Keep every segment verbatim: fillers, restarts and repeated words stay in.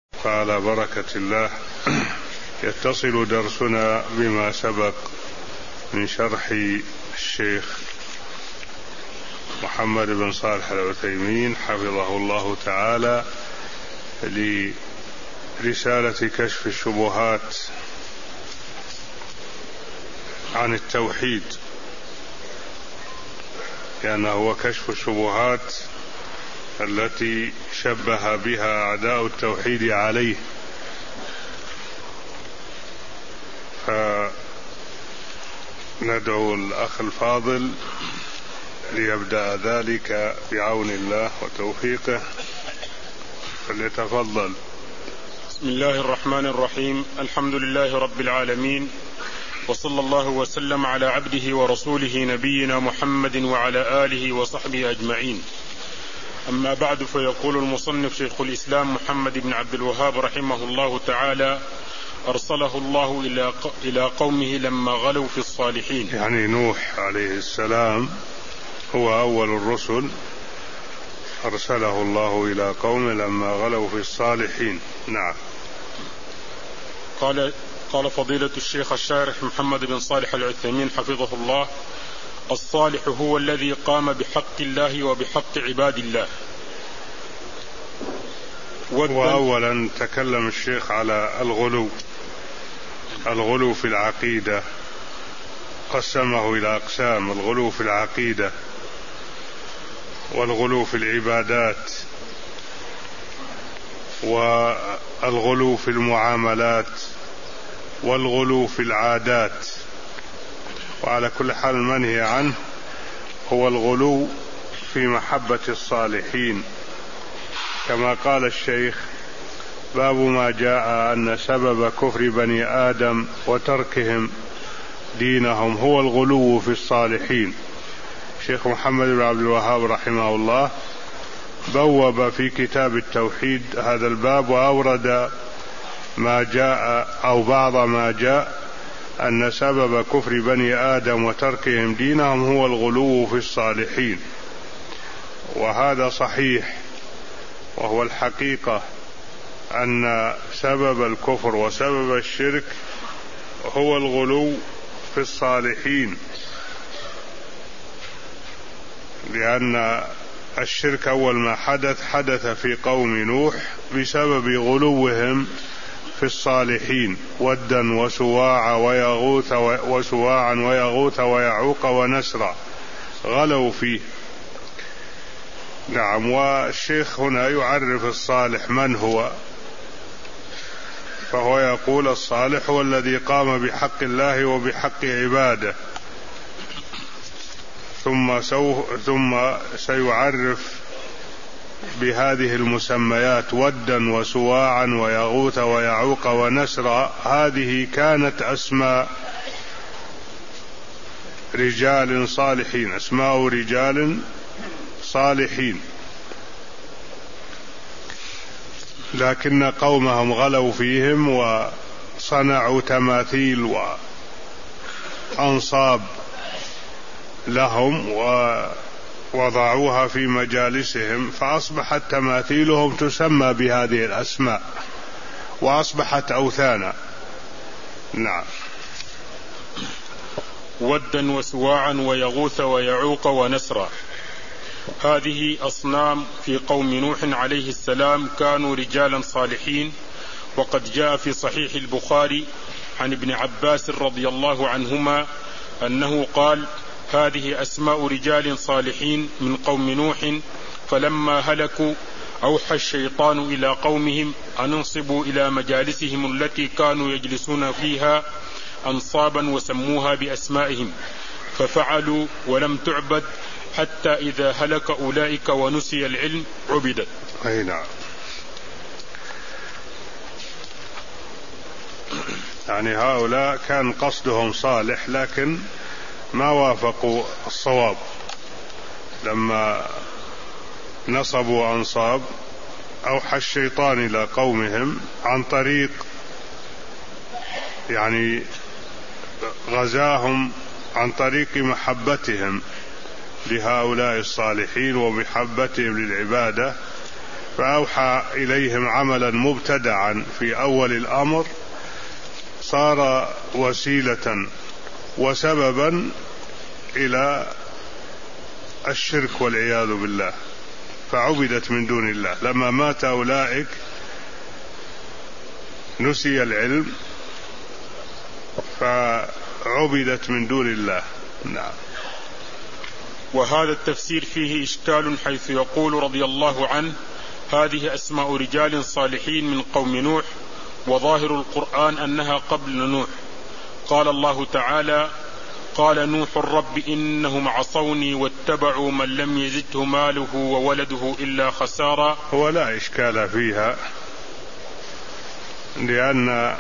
فعلى بركة الله يتصل درسنا بما سبق من شرح الشيخ محمد بن صالح العثيمين حفظه الله تعالى لرسالة كشف الشبهات عن التوحيد، لأنه هو كشف الشبهات التي شبه بها أعداء التوحيد عليه. فندعو الأخ الفاضل ليبدأ ذلك بعون الله وتوفيقه، فليتفضل. بسم الله الرحمن الرحيم. الحمد لله رب العالمين، وصلى الله وسلم على عبده ورسوله نبينا محمد وعلى آله وصحبه أجمعين. أما بعد، فيقول المصنف شيخ الإسلام محمد بن عبد الوهاب رحمه الله تعالى: أرسله الله إلى قومه لما غلوا في الصالحين. يعني نوح عليه السلام هو أول الرسل، أرسله الله إلى قومه لما غلوا في الصالحين. نعم. قال قال فضيلة الشيخ الشارح محمد بن صالح العثيمين حفظه الله: الصالح هو الذي قام بحق الله وبحق عباد الله. وأولا تكلم الشيخ على الغلو الغلو في العقيدة، قسمه إلى أقسام: الغلو في العقيدة، والغلو في العبادات، والغلو في المعاملات، والغلو في العادات. وعلى كل حال المنهي عنه هو الغلو في محبة الصالحين، كما قال الشيخ: باب ما جاء أن سبب كفر بني آدم وتركهم دينهم هو الغلو في الصالحين. شيخ محمد بن عبد الوهاب رحمه الله بوب في كتاب التوحيد هذا الباب، وأورد ما جاء أو بعض ما جاء أن سبب كفر بني آدم وتركهم دينهم هو الغلو في الصالحين. وهذا صحيح، وهو الحقيقة أن سبب الكفر وسبب الشرك هو الغلو في الصالحين، لأن الشرك أول ما حدث حدث في قوم نوح بسبب غلوهم في الصالحين: ودا وسواع ويغوث وسواعا ويغوث ويعوق ونسرا، غلوا فيه. نعم. والشيخ هنا يعرف الصالح من هو، فهو يقول: الصالح هو الذي قام بحق الله وبحق عباده. ثم, سو ثم سيعرف بهذه المسميات: ودا وسواعا ويغوث ويعوق ونسرا. هذه كانت أسماء رجال صالحين، أسماء رجال صالحين، لكن قومهم غلوا فيهم وصنعوا تماثيل وأنصاب لهم ووضعوها في مجالسهم، فأصبحت تماثيلهم تسمى بهذه الأسماء وأصبحت أوثانا. نعم. ودا وسواعا ويغوث ويعوق ونسرا، هذه أصنام في قوم نوح عليه السلام، كانوا رجالا صالحين. وقد جاء في صحيح البخاري عن ابن عباس رضي الله عنهما أنه قال: هذه أسماء رجال صالحين من قوم نوح، فلما هلكوا أوحى الشيطان إلى قومهم أن انصبوا إلى مجالسهم التي كانوا يجلسون فيها أنصابا وسموها بأسمائهم، ففعلوا ولم تعبد، حتى إذا هلك أولئك ونسي العلم عبدت. أي نعم. يعني هؤلاء كان قصدهم صالح، لكن ما وافقوا الصواب. لما نصبوا أنصاب أوحى الشيطان إلى قومهم عن طريق يعني غزاهم عن طريق محبتهم لهؤلاء الصالحين ومحبتهم للعبادة، فأوحى إليهم عملا مبتدعا في أول الأمر صار وسيلة وسببا إلى الشرك والعياذ بالله، فعبدت من دون الله. لما مات أولئك نسي العلم فعبدت من دون الله. نعم. وهذا التفسير فيه إشكال، حيث يقول رضي الله عنه: هذه أسماء رجال صالحين من قوم نوح، وظاهر القرآن أنها قبل نوح. قال الله تعالى: قال نوح رب إنهم عصوني واتبعوا من لم يزده ماله وولده إلا خسارا. هو لا إشكال فيها، لأن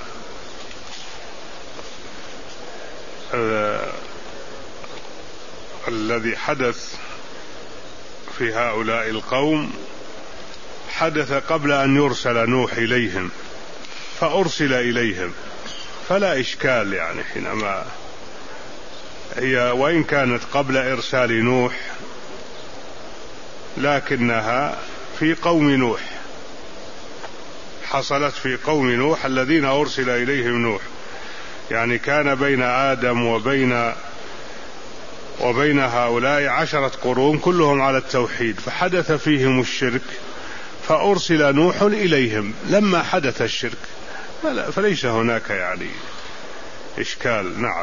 الذي حدث في هؤلاء القوم حدث قبل أن يرسل نوح إليهم، فأرسل إليهم، فلا إشكال يعني حينما هي وإن كانت قبل إرسال نوح لكنها في قوم نوح، حصلت في قوم نوح الذين أرسل إليهم نوح، يعني كان بين آدم وبين وبين هؤلاء عشرة قرون كلهم على التوحيد، فحدث فيهم الشرك فأرسل نوح إليهم لما حدث الشرك، فليس هناك يعني إشكال. نعم.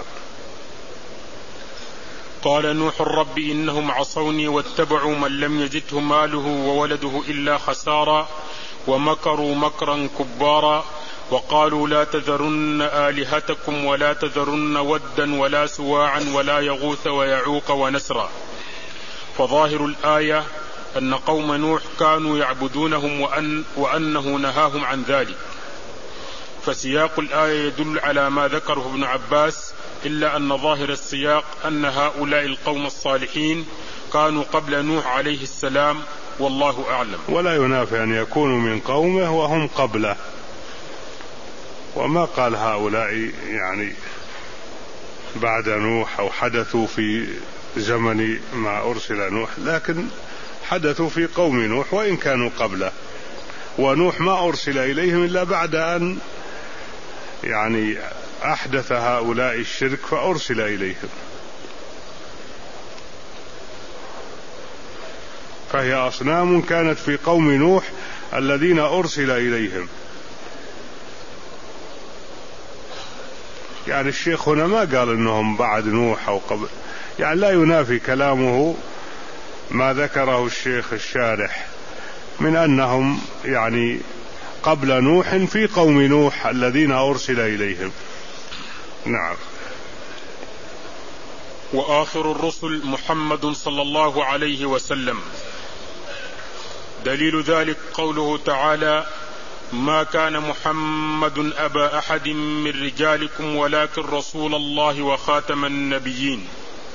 قال نوح رب إنهم عصوني واتبعوا من لم يزده ماله وولده إلا خسارا ومكروا مكرا كبارا وقالوا لا تذرن آلهتكم ولا تذرن ودا ولا سواعا ولا يغوث ويعوق ونسرا. فظاهر الآية أن قوم نوح كانوا يعبدونهم وأن وأنه نهاهم عن ذلك، فسياق الآية يدل على ما ذكره ابن عباس، إلا أن ظاهر السياق أن هؤلاء القوم الصالحين كانوا قبل نوح عليه السلام، والله أعلم. ولا ينافي أن يكونوا من قومه وهم قبله، وما قال هؤلاء يعني بعد نوح أو حدثوا في زمن ما أرسل نوح، لكن حدثوا في قوم نوح وإن كانوا قبله، ونوح ما أرسل إليهم إلا بعد أن يعني أحدث هؤلاء الشرك فأرسل إليهم، فهي أصنام كانت في قوم نوح الذين أرسل إليهم. يعني الشيخ هنا ما قال إنهم بعد نوح أو قبل، يعني لا ينافي كلامه ما ذكره الشيخ الشارح من أنهم يعني قبل نوح في قوم نوح الذين أرسل إليهم. نعم. وآخر الرسل محمد صلى الله عليه وسلم. دليل ذلك قوله تعالى: ما كان محمد أبا أحد من رجالكم ولكن رسول الله وخاتم النبيين.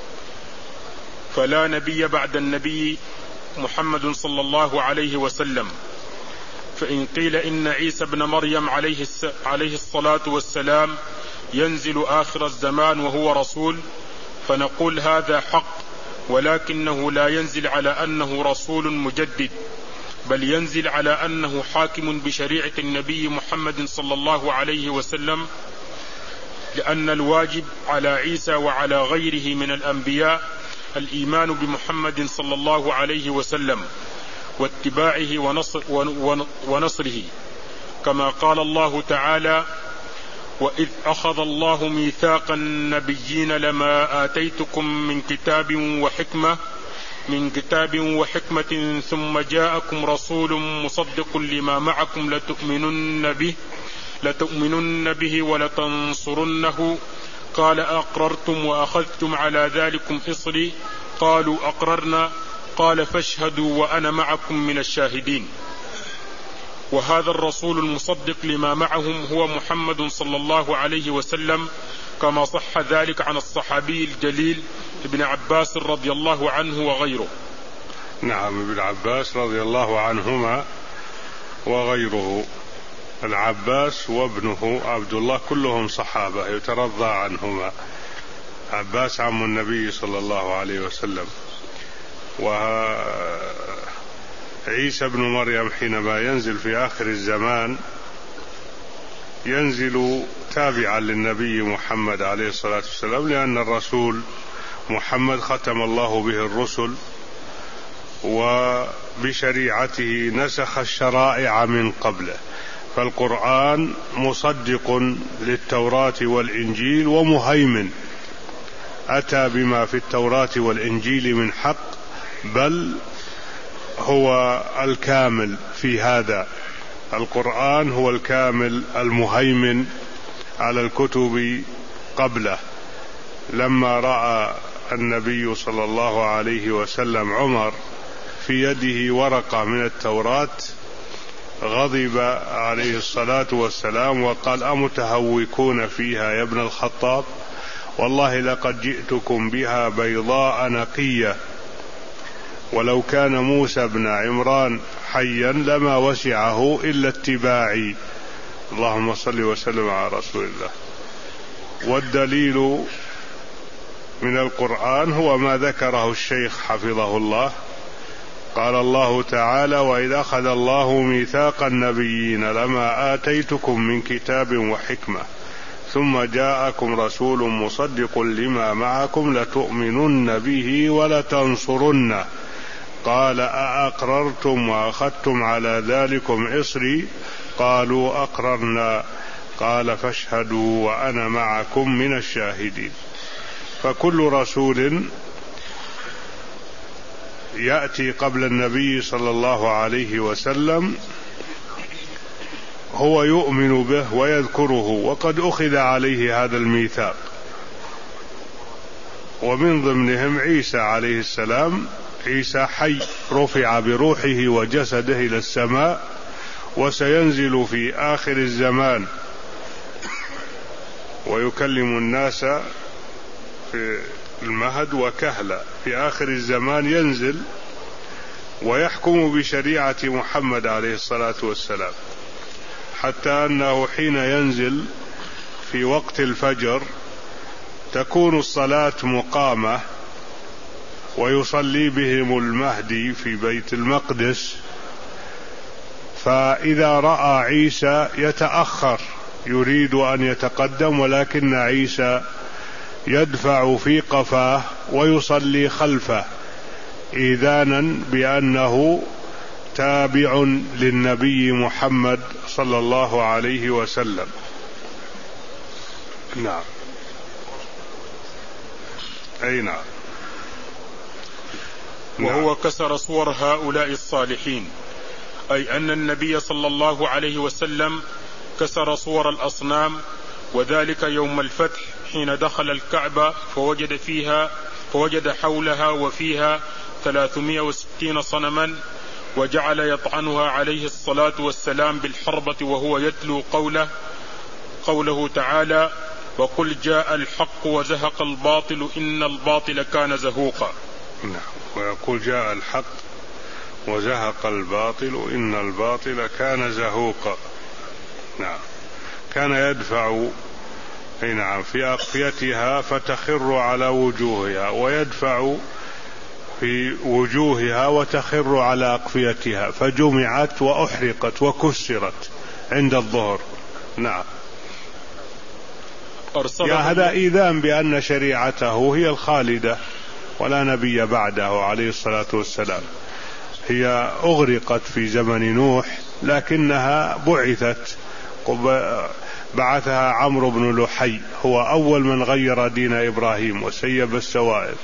فلا نبي بعد النبي محمد صلى الله عليه وسلم. فإن قيل إن عيسى بن مريم عليه عليه الصلاة والسلام ينزل آخر الزمان وهو رسول، فنقول هذا حق، ولكنه لا ينزل على أنه رسول مجدد، بل ينزل على أنه حاكم بشريعة النبي محمد صلى الله عليه وسلم، لأن الواجب على عيسى وعلى غيره من الأنبياء الإيمان بمحمد صلى الله عليه وسلم واتباعه ونصر ونصره، كما قال الله تعالى: وإذ أخذ الله ميثاق النبيين لما آتيتكم من كتاب وحكمة من كتاب وحكمة ثم جاءكم رسول مصدق لما معكم لتؤمنن به لتؤمنن به ولتنصرنه قال أقررتم وأخذتم على ذلكم إصري قالوا أقررنا قال فاشهدوا وأنا معكم من الشاهدين. وهذا الرسول المصدق لما معهم هو محمد صلى الله عليه وسلم، كما صح ذلك عن الصحابي الجليل ابن عباس رضي الله عنه وغيره. نعم، ابن عباس رضي الله عنهما وغيره، العباس وابنه عبد الله كلهم صحابة يترضى عنهما. عباس عم النبي صلى الله عليه وسلم، عيسى ابن مريم حينما ينزل في آخر الزمان ينزل تابعا للنبي محمد عليه الصلاة والسلام، لأن الرسول محمد ختم الله به الرسل وبشريعته نسخ الشرائع من قبله، فالقرآن مصدق للتوراة والإنجيل ومهيمن، أتى بما في التوراة والإنجيل من حق، بل هو الكامل في هذا. القرآن هو الكامل المهيمن على الكتب قبله. لما رأى النبي صلى الله عليه وسلم عمر في يده ورقة من التوراة غضب عليه الصلاة والسلام وقال: أمتهوكون فيها يا ابن الخطاب؟ والله لقد جئتكم بها بيضاء نقية، ولو كان موسى بن عمران حيا لما وسعه إلا اتباعي. اللهم صل وسلم على رسول الله. والدليل من القرآن هو ما ذكره الشيخ حفظه الله، قال الله تعالى: وإذا أخذ الله ميثاق النبيين لما آتيتكم من كتاب وحكمة ثم جاءكم رسول مصدق لما معكم لتؤمنن به ولتنصرنه قال: أأقررتم وأخذتم على ذلكم إصري؟ قالوا: أقررنا. قال: فاشهدوا وأنا معكم من الشاهدين. فكل رسول يأتي قبل النبي صلى الله عليه وسلم هو يؤمن به ويذكره، وقد أخذ عليه هذا الميثاق، ومن ضمنهم عيسى عليه السلام. عيسى حي رفع بروحه وجسده إلى السماء، وسينزل في آخر الزمان ويكلم الناس في المهد وكهلا. في آخر الزمان ينزل ويحكم بشريعة محمد عليه الصلاة والسلام، حتى أنه حين ينزل في وقت الفجر تكون الصلاة مقامة ويصلي بهم المهدي في بيت المقدس، فإذا رأى عيسى يتأخر يريد أن يتقدم، ولكن عيسى يدفع في قفاه ويصلي خلفه إذانا بأنه تابع للنبي محمد صلى الله عليه وسلم. نعم. أي نعم. وهو كسر صور هؤلاء الصالحين، أي أن النبي صلى الله عليه وسلم كسر صور الأصنام، وذلك يوم الفتح حين دخل الكعبة فوجد فيها فوجد حولها وفيها ثلاثمائة وستين صنما، وجعل يطعنها عليه الصلاة والسلام بالحربة وهو يتلو قوله قوله تعالى: وقل جاء الحق وزهق الباطل إن الباطل كان زهوقا. نعم. ويقول: جاء الحق وزهق الباطل إن الباطل كان زهوقا. نعم. كان يدفع نعم في أقفيتها فتخر على وجوهها، ويدفع في وجوهها وتخر على أقفيتها، فجمعت وأحرقت وكسرت عند الظهر. نعم. يا هذا إيذان بأن شريعته هي الخالدة ولا نبي بعده عليه الصلاة والسلام. هي أغرقت في زمن نوح، لكنها بعثت، بعثها عمرو بن لحي، هو أول من غير دين إبراهيم وسيب السوائر.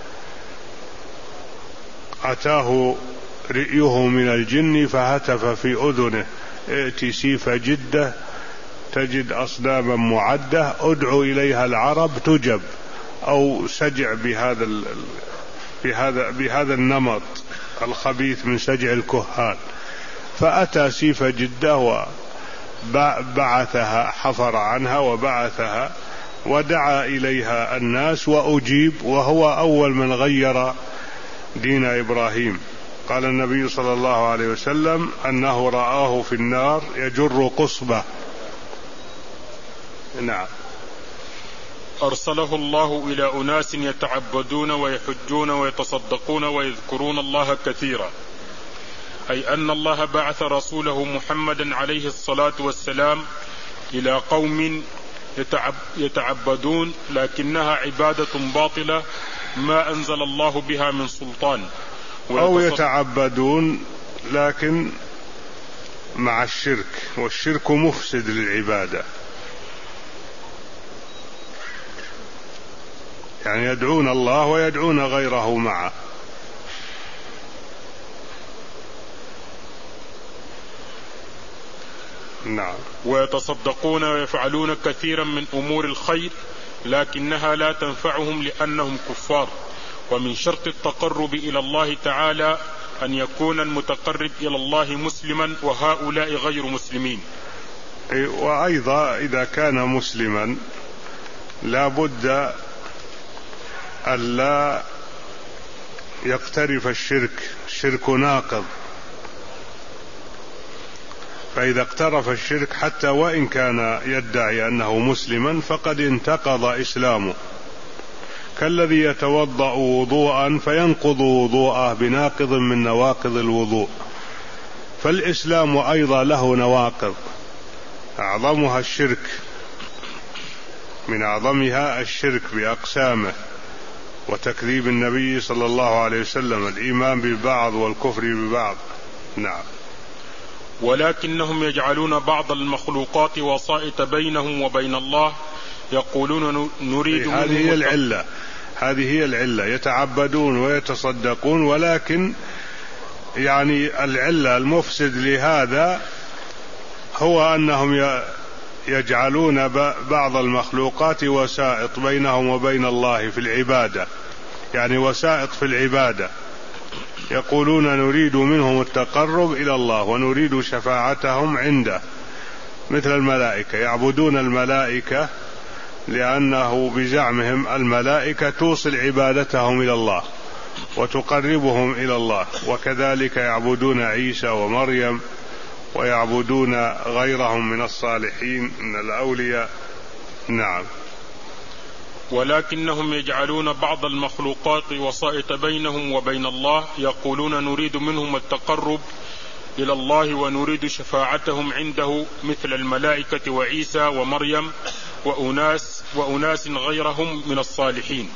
أتاه رئيه من الجن فهتف في أذنه: ائت سيف جدة تجد أصناما معدة ادعو إليها العرب تجب، أو سجع بهذا بهذا بهذا النمط الخبيث من سجع الكهان. فأتى سيف جدة وبعثها، حفر عنها وبعثها ودعا إليها الناس وأجيب، وهو أول من غير دين إبراهيم. قال النبي صلى الله عليه وسلم أنه رآه في النار يجر قصبة. نعم. أرسله الله إلى أناس يتعبدون ويحجون ويتصدقون ويذكرون الله كثيرا، أي أن الله بعث رسوله محمدا عليه الصلاة والسلام إلى قوم يتعبدون لكنها عبادة باطلة ما أنزل الله بها من سلطان، أو يتعبدون لكن مع الشرك، والشرك مفسد للعبادة، يعني يدعون الله ويدعون غيره معه. نعم. ويتصدقون ويفعلون كثيرا من أمور الخير لكنها لا تنفعهم لأنهم كفار. ومن شرط التقرب إلى الله تعالى أن يكون المتقرب إلى الله مسلما وهؤلاء غير مسلمين. وأيضا إذا كان مسلما لا بد ألا يقترف الشرك، الشرك ناقض، فإذا اقترف الشرك حتى وإن كان يدعي أنه مسلما فقد انتقض إسلامه، كالذي يتوضأ وضوءا فينقض وضوءه بناقض من نواقض الوضوء. فالإسلام أيضا له نواقض، أعظمها الشرك، من أعظمها الشرك بأقسامه، وتكذيب النبي صلى الله عليه وسلم، الإيمان ببعض والكفر ببعض. نعم. ولكنهم يجعلون بعض المخلوقات وسائط بينهم وبين الله، يقولون نريد منهم. هذه هي العلة، هذه هي العلة، يتعبدون ويتصدقون، ولكن يعني العلة المفسد لهذا هو أنهم يجعلون بعض المخلوقات وسائط بينهم وبين الله في العبادة، يعني وسائط في العبادة، يقولون نريد منهم التقرب إلى الله ونريد شفاعتهم عنده، مثل الملائكة، يعبدون الملائكة لأنه بزعمهم الملائكة توصل عبادتهم إلى الله وتقربهم إلى الله، وكذلك يعبدون عيسى ومريم ويعبدون غيرهم من الصالحين من الأولياء. نعم. ولكنهم يجعلون بعض المخلوقات وسائط بينهم وبين الله، يقولون نريد منهم التقرب إلى الله ونريد شفاعتهم عنده، مثل الملائكة وعيسى ومريم وأناس, وأناس غيرهم من الصالحين.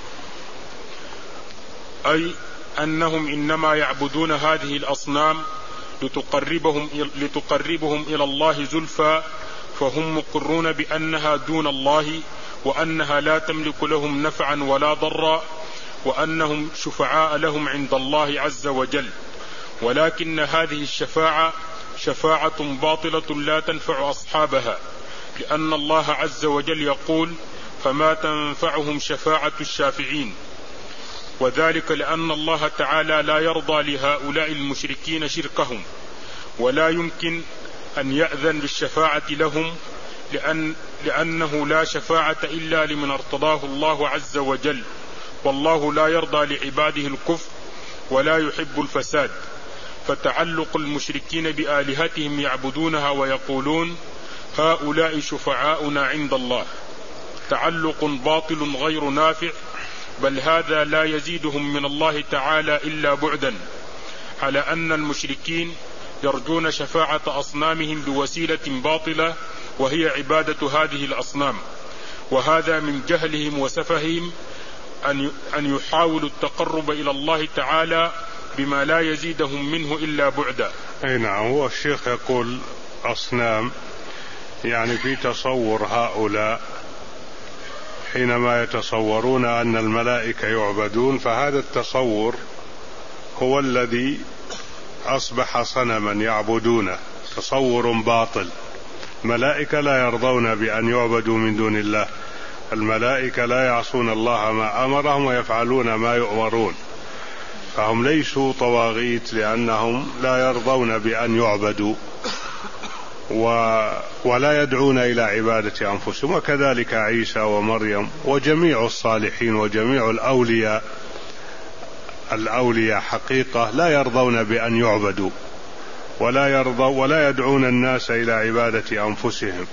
أي أنهم إنما يعبدون هذه الأصنام لتقربهم, لتقربهم إلى الله زلفى، فهم مقرون بأنها دون الله وأنها لا تملك لهم نفعا ولا ضرا، وأنهم شفعاء لهم عند الله عز وجل. ولكن هذه الشفاعة شفاعة باطلة لا تنفع أصحابها، لأن الله عز وجل يقول فما تنفعهم شفاعة الشافعين، وذلك لأن الله تعالى لا يرضى لهؤلاء المشركين شركهم، ولا يمكن أن يأذن بالشفاعة لهم، لأن لأنه لا شفاعة إلا لمن ارتضاه الله عز وجل، والله لا يرضى لعباده الكفر ولا يحب الفساد. فتعلق المشركين بآلهتهم يعبدونها ويقولون هؤلاء شفعاؤنا عند الله تعلق باطل غير نافع، بل هذا لا يزيدهم من الله تعالى إلا بعدا، على أن المشركين يرجون شفاعة أصنامهم بوسيلة باطلة وهي عبادة هذه الأصنام، وهذا من جهلهم وسفههم أن يحاولوا التقرب إلى الله تعالى بما لا يزيدهم منه إلا بعدا. أي نعم. هو الشيخ يقول أصنام، يعني في تصور هؤلاء حينما يتصورون أن الملائكة يعبدون، فهذا التصور هو الذي أصبح صنما يعبدونه، تصور باطل. الملائكة لا يرضون بأن يعبدوا من دون الله، الملائكة لا يعصون الله ما أمرهم ويفعلون ما يؤمرون، فهم ليسوا طواغيت لأنهم لا يرضون بأن يعبدوا ولا يدعون إلى عبادة أنفسهم. وكذلك عيسى ومريم وجميع الصالحين وجميع الأولياء، الأولياء حقيقة لا يرضون بأن يعبدوا ولا يرضوا ولا يدعون الناس إلى عبادة أنفسهم.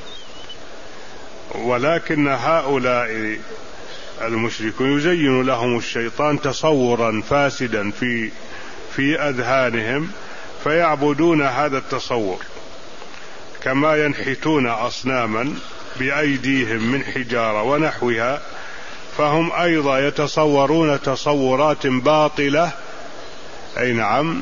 ولكن هؤلاء المشركون يزين لهم الشيطان تصورا فاسدا في في أذهانهم فيعبدون هذا التصور، كما ينحتون أصناما بأيديهم من حجارة ونحوها، فهم أيضا يتصورون تصورات باطلة، أي نعم،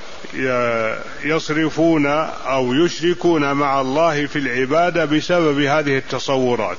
يصرفون أو يشركون مع الله في العبادة بسبب هذه التصورات.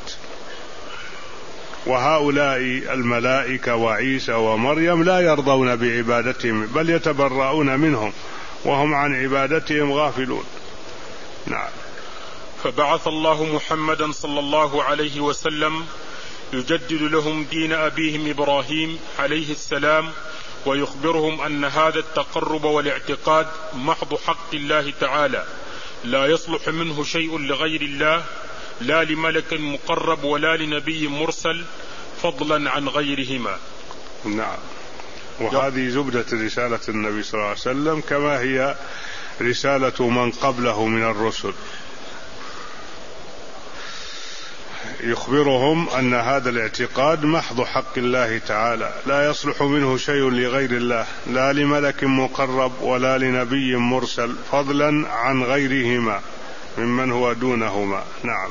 وهؤلاء الملائكة وعيسى ومريم لا يرضون بعبادتهم، بل يتبرؤون منهم وهم عن عبادتهم غافلون. نعم. فبعث الله محمدا صلى الله عليه وسلم يجدد لهم دين أبيهم إبراهيم عليه السلام، ويخبرهم أن هذا التقرب والاعتقاد محض حق الله تعالى، لا يصلح منه شيء لغير الله، لا لملك مقرب ولا لنبي مرسل، فضلا عن غيرهما. نعم. وهذه زبدة رسالة النبي صلى الله عليه وسلم، كما هي رسالة من قبله من الرسل. يخبرهم أن هذا الاعتقاد محض حق الله تعالى، لا يصلح منه شيء لغير الله، لا لملك مقرب ولا لنبي مرسل، فضلا عن غيرهما ممن هو دونهما. نعم.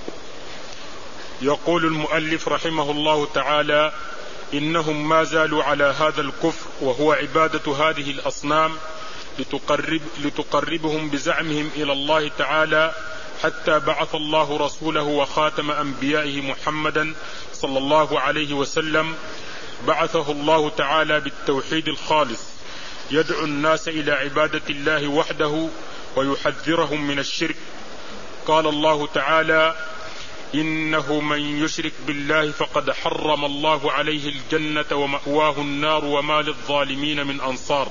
يقول المؤلف رحمه الله تعالى: إنهم ما زالوا على هذا الكفر، وهو عبادة هذه الأصنام لتقرب لتقربهم بزعمهم إلى الله تعالى، حتى بعث الله رسوله وخاتم أنبيائه محمدا صلى الله عليه وسلم، بعثه الله تعالى بالتوحيد الخالص، يدعو الناس إلى عبادة الله وحده ويحذرهم من الشرك. قال الله تعالى: إنه من يشرك بالله فقد حرم الله عليه الجنة ومأواه النار وما للظالمين من أنصار.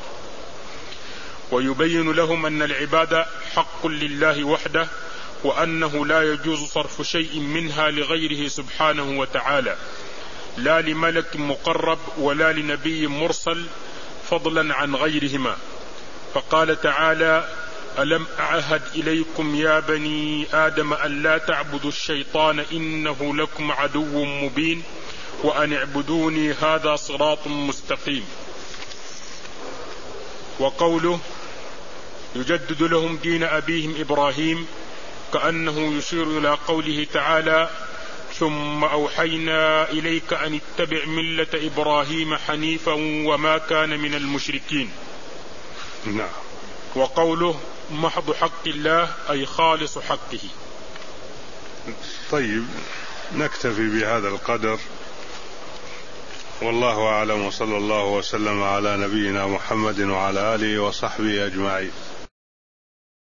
ويبين لهم أن العبادة حق لله وحده، وأنه لا يجوز صرف شيء منها لغيره سبحانه وتعالى، لا لملك مقرب ولا لنبي مرسل، فضلا عن غيرهما. فقال تعالى: ألم أعهد إليكم يا بني آدم أن لا تعبدوا الشيطان إنه لكم عدو مبين وأن اعبدوني هذا صراط مستقيم. وقوله يجدد لهم دين أبيهم إبراهيم كأنه يشير إلى قوله تعالى: ثم أوحينا إليك أن اتبع ملة إبراهيم حنيفا وما كان من المشركين. نعم. وقوله محض حق الله أي خالص حقه. طيب، نكتفي بهذا القدر، والله أعلم، وصلى الله وسلم على نبينا محمد وعلى آله وصحبه أجمعين.